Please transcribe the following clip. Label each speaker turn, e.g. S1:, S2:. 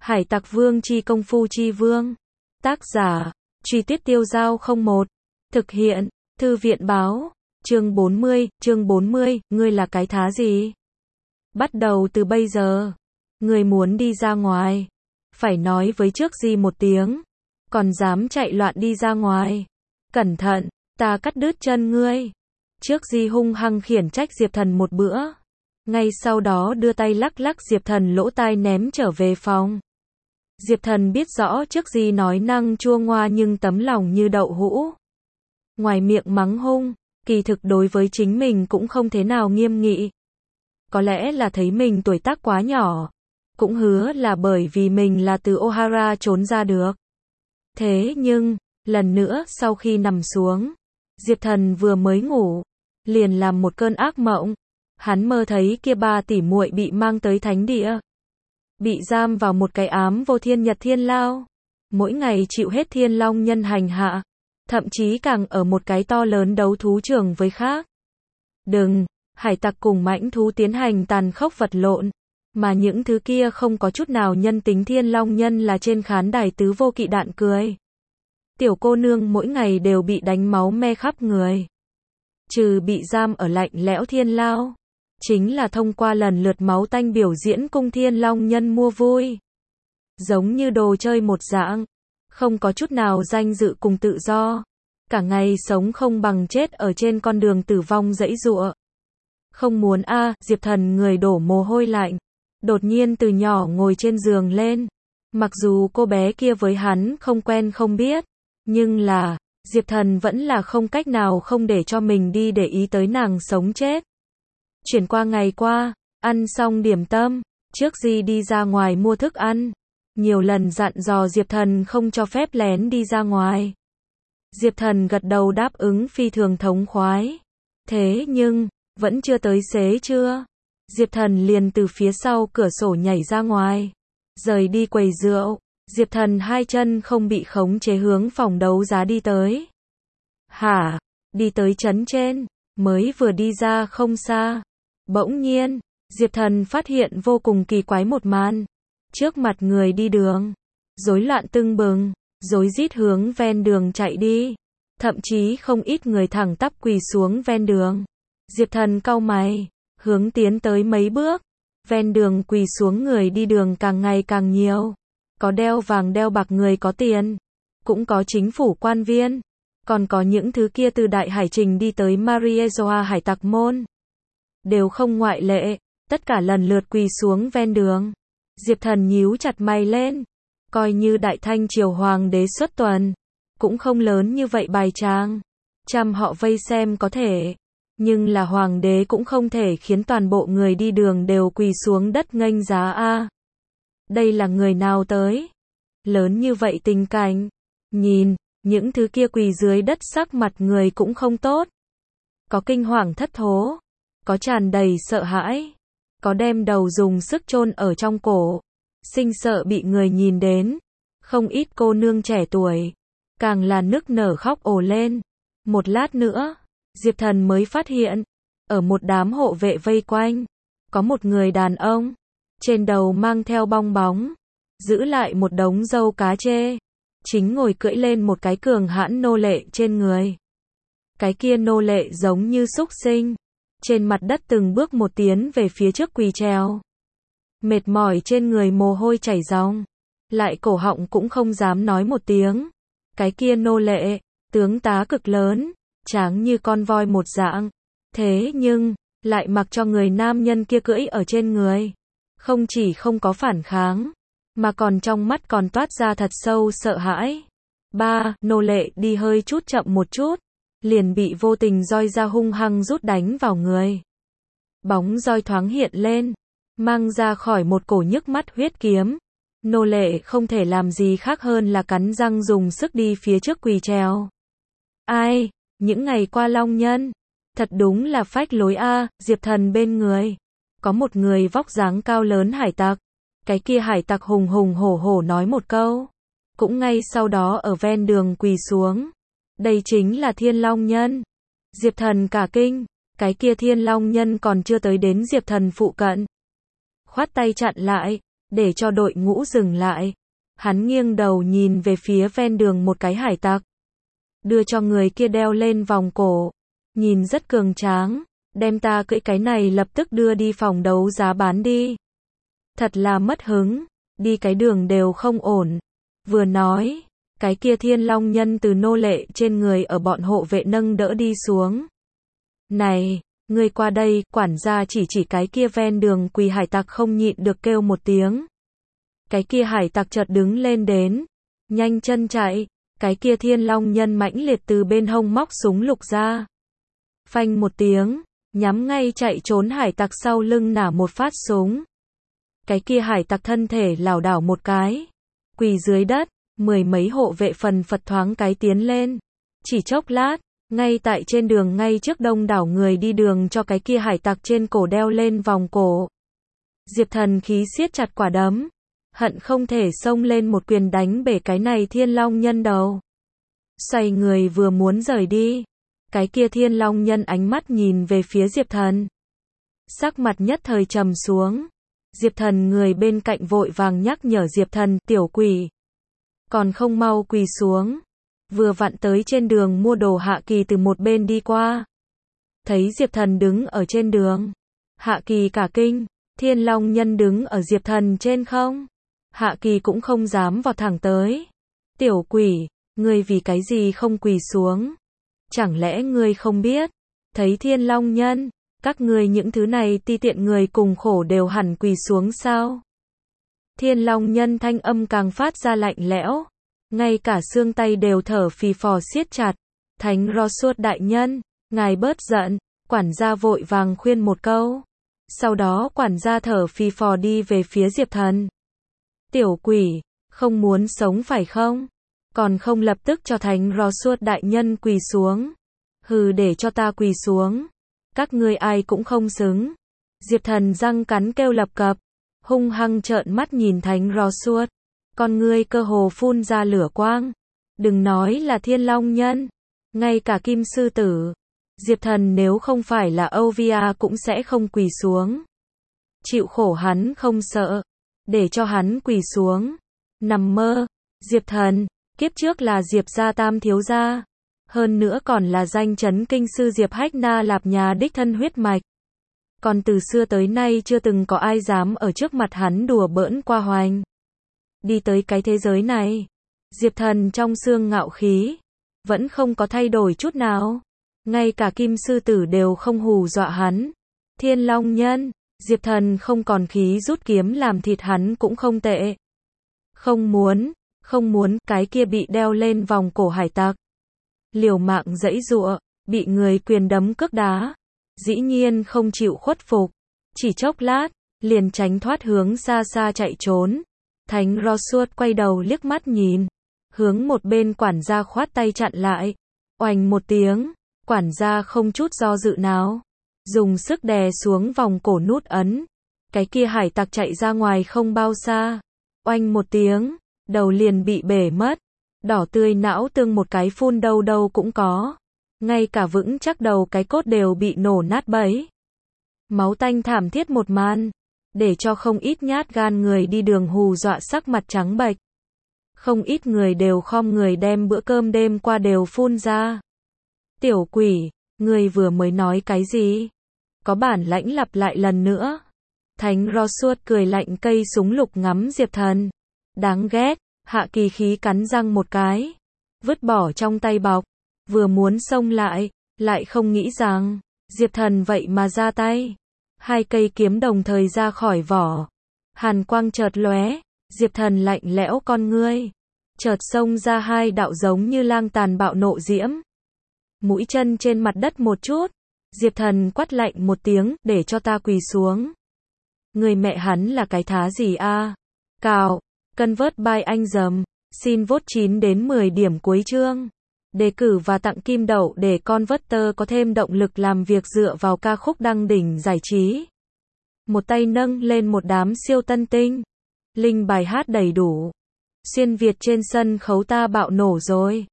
S1: Hải Tặc Vương chi công phu chi vương. Tác giả, Truy Tuyết Tiêu Dao 01. Thực hiện, Thư viện báo. Chương 40, ngươi là cái thá gì? Bắt đầu từ bây giờ, ngươi muốn đi ra ngoài, phải nói với trước gì một tiếng, còn dám chạy loạn đi ra ngoài. Cẩn thận, ta cắt đứt chân ngươi. Trước gì hung hăng khiển trách Diệp Thần một bữa. Ngay sau đó đưa tay lắc lắc Diệp Thần lỗ tai ném trở về phòng. Diệp Thần biết rõ trước gì nói năng chua ngoa nhưng tấm lòng như đậu hũ. Ngoài miệng mắng hung, kỳ thực đối với chính mình cũng không thế nào nghiêm nghị. Có lẽ là thấy mình tuổi tác quá nhỏ, cũng hứa là bởi vì mình là từ Ohara trốn ra được. Thế nhưng, lần nữa sau khi nằm xuống, Diệp Thần vừa mới ngủ, liền làm một cơn ác mộng. Hắn mơ thấy kia ba tỷ muội bị mang tới thánh địa, bị giam vào một cái ám vô thiên nhật thiên lao, mỗi ngày chịu hết thiên long nhân hành hạ, thậm chí càng ở một cái to lớn đấu thú trường với khác. Đừng, hải tặc cùng mãnh thú tiến hành tàn khốc vật lộn, mà những thứ kia không có chút nào nhân tính thiên long nhân là trên khán đài tứ vô kỵ đạn cười. Tiểu cô nương mỗi ngày đều bị đánh máu me khắp người. Trừ bị giam ở lạnh lẽo thiên lao, chính là thông qua lần lượt máu tanh biểu diễn cung thiên long nhân mua vui. Giống như đồ chơi một dạng, không có chút nào danh dự cùng tự do. Cả ngày sống không bằng chết ở trên con đường tử vong giãy giụa. Không muốn Diệp Thần người đổ mồ hôi lạnh. Đột nhiên từ nhỏ ngồi trên giường lên. Mặc dù cô bé kia với hắn không quen không biết, nhưng là, Diệp Thần vẫn là không cách nào không để cho mình đi để ý tới nàng sống chết. Chuyển qua ngày qua, ăn xong điểm tâm, trước gì đi ra ngoài mua thức ăn. Nhiều lần dặn dò Diệp Thần không cho phép lén đi ra ngoài. Diệp Thần gật đầu đáp ứng phi thường thống khoái. Thế nhưng, vẫn chưa tới xế trưa, Diệp Thần liền từ phía sau cửa sổ nhảy ra ngoài. Rời đi quầy rượu, Diệp Thần hai chân không bị khống chế hướng phòng đấu giá đi tới. Đi tới trấn trên, mới vừa đi ra không xa. Bỗng nhiên, Diệp Thần phát hiện vô cùng kỳ quái một màn. Trước mặt người đi đường, rối loạn tưng bừng, rối rít hướng ven đường chạy đi. Thậm chí không ít người thẳng tắp quỳ xuống ven đường. Diệp Thần cau mày, hướng tiến tới mấy bước. Ven đường quỳ xuống người đi đường càng ngày càng nhiều. Có đeo vàng đeo bạc người có tiền, cũng có chính phủ quan viên, còn có những thứ kia từ Đại Hải Trình đi tới Mariejoa hải tặc môn. Đều không ngoại lệ, tất cả lần lượt quỳ xuống ven đường. Diệp Thần nhíu chặt mày lên, coi như Đại Thanh Triều Hoàng đế xuất tuần, cũng không lớn như vậy bài trang. Trăm họ vây xem có thể, nhưng là Hoàng đế cũng không thể khiến toàn bộ người đi đường đều quỳ xuống đất nghênh giá Đây là người nào tới? Lớn như vậy tình cảnh. Nhìn, những thứ kia quỳ dưới đất sắc mặt người cũng không tốt. Có kinh hoàng thất thố, có tràn đầy sợ hãi, có đem đầu dùng sức chôn ở trong cổ, sinh sợ bị người nhìn đến. Không ít cô nương trẻ tuổi, càng là nức nở khóc ồ lên. Một lát nữa, Diệp Thần mới phát hiện, ở một đám hộ vệ vây quanh, có một người đàn ông, trên đầu mang theo bong bóng, giữ lại một đống râu cá chê, chính ngồi cưỡi lên một cái cường hãn nô lệ trên người. Cái kia nô lệ giống như súc sinh, trên mặt đất từng bước một tiến về phía trước quỳ trèo. Mệt mỏi trên người mồ hôi chảy ròng, lại cổ họng cũng không dám nói một tiếng. Cái kia nô lệ, tướng tá cực lớn, tráng như con voi một dạng. Thế nhưng, lại mặc cho người nam nhân kia cưỡi ở trên người. Không chỉ không có phản kháng, mà còn trong mắt còn toát ra thật sâu sợ hãi. Nô lệ đi hơi chút chậm một chút, liền bị vô tình roi ra hung hăng rút đánh vào người. Bóng roi thoáng hiện lên, mang ra khỏi một cổ nhức mắt huyết kiếm. Nô lệ không thể làm gì khác hơn là cắn răng dùng sức đi phía trước quỳ trèo. Những ngày qua long nhân, thật đúng là phách lối Diệp Thần bên người, có một người vóc dáng cao lớn hải tặc. Cái kia hải tặc hùng hùng hổ hổ nói một câu, cũng ngay sau đó ở ven đường quỳ xuống. Đây chính là Thiên Long Nhân. Diệp Thần cả kinh, cái kia Thiên Long Nhân còn chưa tới đến Diệp Thần phụ cận. Khoát tay chặn lại, để cho đội ngũ dừng lại. Hắn nghiêng đầu nhìn về phía ven đường một cái hải tặc. Đưa cho người kia đeo lên vòng cổ. Nhìn rất cường tráng. Đem ta cưỡi cái này lập tức đưa đi phòng đấu giá bán đi. Thật là mất hứng. Đi cái đường đều không ổn. Vừa nói, cái kia Thiên Long Nhân từ nô lệ trên người ở bọn hộ vệ nâng đỡ đi xuống. Này, ngươi qua đây, quản gia chỉ cái kia ven đường quỳ hải tặc không nhịn được kêu một tiếng. Cái kia hải tặc chợt đứng lên đến, nhanh chân chạy, cái kia Thiên Long Nhân mãnh liệt từ bên hông móc súng lục ra. Phanh một tiếng, nhắm ngay chạy trốn hải tặc sau lưng nả một phát súng. Cái kia hải tặc thân thể lảo đảo một cái, quỳ dưới đất, mười mấy hộ vệ phần phật thoáng cái tiến lên. Chỉ chốc lát, ngay tại trên đường ngay trước đông đảo người đi đường cho cái kia hải tặc trên cổ đeo lên vòng cổ. Diệp Thần khí siết chặt quả đấm, hận không thể xông lên một quyền đánh bể cái này Thiên Long Nhân đầu. Xoay người vừa muốn rời đi, cái kia Thiên Long Nhân ánh mắt nhìn về phía Diệp Thần. Sắc mặt nhất thời trầm xuống. Diệp Thần người bên cạnh vội vàng nhắc nhở Diệp Thần, tiểu quỷ. Còn không mau quỳ xuống. Vừa vặn tới trên đường mua đồ Hạ Kỳ từ một bên đi qua. Thấy Diệp Thần đứng ở trên đường. Hạ Kỳ cả kinh, Thiên Long Nhân đứng ở Diệp Thần trên không. Hạ Kỳ cũng không dám vào thẳng tới. Tiểu quỷ, ngươi vì cái gì không quỳ xuống? Chẳng lẽ ngươi không biết? Thấy Thiên Long Nhân, các ngươi những thứ này ti tiện người cùng khổ đều hẳn quỳ xuống sao? Thiên Long Nhân thanh âm càng phát ra lạnh lẽo. Ngay cả xương tay đều thở phì phò siết chặt. Thánh Rosuốt đại nhân, ngài bớt giận. Quản gia vội vàng khuyên một câu. Sau đó quản gia thở phì phò đi về phía Diệp Thần. Tiểu quỷ, không muốn sống phải không? Còn không lập tức cho Thánh Rosuốt đại nhân quỳ xuống. Hừ, để cho ta quỳ xuống. Các ngươi ai cũng không xứng. Diệp Thần răng cắn kêu lập cập, hung hăng trợn mắt nhìn Thánh Rosuốt. Con ngươi cơ hồ phun ra lửa quang. Đừng nói là Thiên Long Nhân, ngay cả Kim Sư Tử, Diệp Thần nếu không phải là Ovia cũng sẽ không quỳ xuống. Chịu khổ hắn không sợ, để cho hắn quỳ xuống. Nằm mơ. Diệp Thần, kiếp trước là Diệp gia tam thiếu gia, hơn nữa còn là danh chấn kinh sư Diệp Hách Na Lạp nhà đích thân huyết mạch. Còn từ xưa tới nay chưa từng có ai dám ở trước mặt hắn đùa bỡn qua hoành. Đi tới cái thế giới này, Diệp Thần trong xương ngạo khí vẫn không có thay đổi chút nào. Ngay cả Kim Sư Tử đều không hù dọa hắn. Thiên Long Nhân, Diệp Thần không còn khí rút kiếm làm thịt hắn cũng không tệ. Không muốn, cái kia bị đeo lên vòng cổ hải tặc. Liều mạng giãy giụa, bị người quyền đấm cước đá. Dĩ nhiên không chịu khuất phục. Chỉ chốc lát, liền tránh thoát hướng xa xa chạy trốn. Thánh Rosuốt quay đầu liếc mắt nhìn. Hướng một bên quản gia khoát tay chặn lại. Oành một tiếng, quản gia không chút do dự nào. Dùng sức đè xuống vòng cổ nút ấn. Cái kia hải tặc chạy ra ngoài không bao xa. Oanh một tiếng, đầu liền bị bể mất. Đỏ tươi não tương một cái phun đâu đâu cũng có. Ngay cả vững chắc đầu cái cốt đều bị nổ nát bấy. Máu tanh thảm thiết một màn, để cho không ít nhát gan người đi đường hù dọa sắc mặt trắng bệch. Không ít người đều khom người đem bữa cơm đêm qua đều phun ra. Tiểu quỷ, ngươi vừa mới nói cái gì? Có bản lãnh lặp lại lần nữa. Thánh Rosuốt cười lạnh cây súng lục ngắm Diệp Thần. Đáng ghét. Hạ Kỳ khí cắn răng một cái, vứt bỏ trong tay bọc, vừa muốn xông lại không nghĩ rằng Diệp Thần vậy mà ra tay. Hai cây kiếm đồng thời ra khỏi vỏ. Hàn quang chợt lóe, Diệp Thần lạnh lẽo con ngươi, chợt xông ra hai đạo giống như lang tàn bạo nộ diễm. Mũi chân trên mặt đất một chút, Diệp Thần quát lạnh một tiếng, để cho ta quỳ xuống. Người mẹ hắn là cái thá gì a? Cào. Convert by anh dầm, xin vote 9 đến 10 điểm cuối chương. Đề cử và tặng kim đậu để Converter có thêm động lực làm việc dựa vào ca khúc đăng đỉnh giải trí. Một tay nâng lên một đám siêu tân tinh. Link bài hát đầy đủ. Xuyên Việt trên sân khấu ta bạo nổ rồi.